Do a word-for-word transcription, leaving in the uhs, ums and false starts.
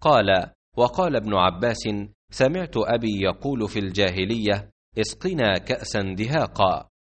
قال: وقال ابن عباس: سمعت أبي يقول في الجاهلية: اسقنا كأسا دهاقا.